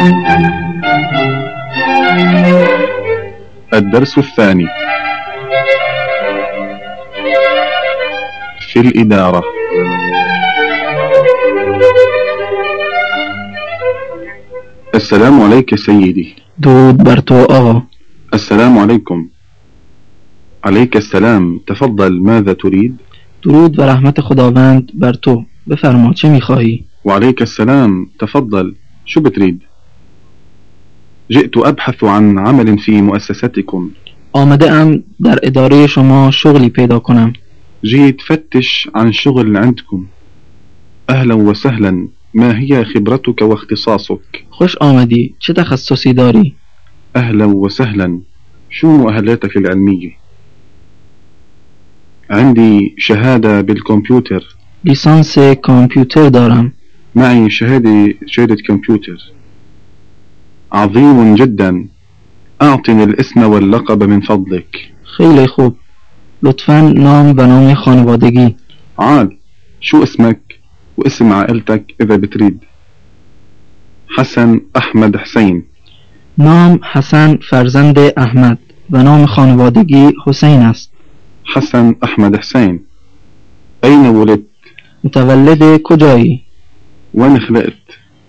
الدرس الثاني في الإدارة. السلام عليك سيدي. درود بر تو آقا. السلام عليكم. عليك السلام. تفضل، ماذا تريد؟ درود و رحمت خداوند بر تو. بفرما چه میخواهی؟ وعليك السلام. تفضل، شو بتريد؟ جئت أبحث عن عمل في مؤسستكم. آمده ام در اداره شما شغلی پیدا کنم. جيت فتش عن شغل عندكم. أهلا وسهلا. ما هي خبرتك واختصاصك؟ خوش آمدی. چه تخصصی داری؟ أهلا وسهلا. شو مؤهلاتك العلمية؟ عندي شهادة بالكمبيوتر. لیسانس کامپیوتر دارم. معي شهادة كمبيوتر. عظيم جدا. أعطني الاسم واللقب من فضلك. خیلی خوب. لطفاً نام و نام خانوادگی. عال، شو اسمك واسم عائلتك إذا بتريد؟ حسن أحمد حسين. نام حسن فرزند احمد و نام خانوادگی حسین است. حسن أحمد حسين. أين ولدت؟ متولد کجایی؟ وين خلقت؟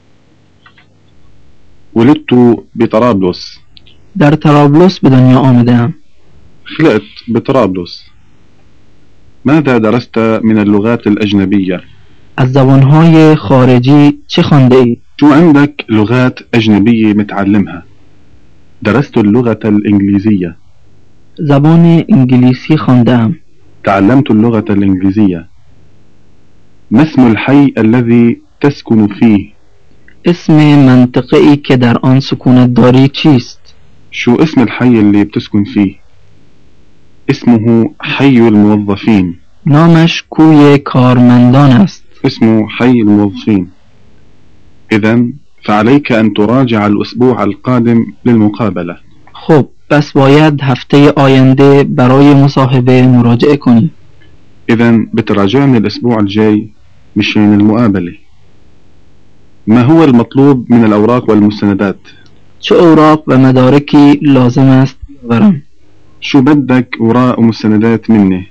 ولدت بطرابلس. در طرابلس به دنیا آمدم. خلقت بطرابلس. ماذا درست من اللغات الأجنبية؟ از زبانهای خارجی چه خوانده ای؟ شو عندك لغات أجنبية متعلمها؟ درست اللغة الإنجليزية. زبان انگلیسی خواندم. تعلمت اللغة الإنجليزية. ما اسم الحي الذي تسكن فيه؟ اسم منطقه ای که در آن سکونت داری چیست؟ شو اسم الحي اللي بتسكن فيه؟ اسمه حي الموظفين. نامش کوی کارمندان است. اسمه حي الموظفين. إذن فعليك أن تراجع الأسبوع القادم للمقابلة. خب پس باید هفته آینده برای مصاحبه مراجعه کنی. إذن بتراجعني الأسبوع الجاي مشان المقابلة. ما هو المطلوب من الأوراق والمستندات؟ چه اوراق و مدارکی لازم است بیاورم؟ شو بدك أوراق ومستندات مني؟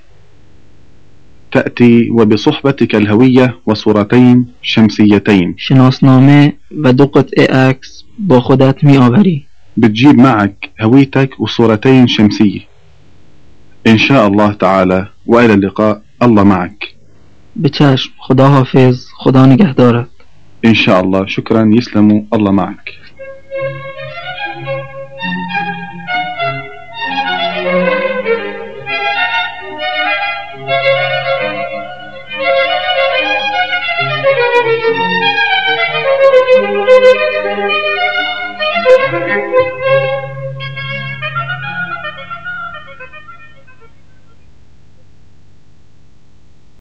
تأتي وبصحبتك الهوية وصورتين شمسيتين. شناسنامه و 2 قطعه عکس با خودت می آوری. بتجيب معك هويتك وصورتين شمسية. إن شاء الله تعالى، وإلى اللقاء. الله معك. بچشم. خدا حافظ. خدا نگهدارت. إن شاء الله. شكرا. يسلموا. الله معك.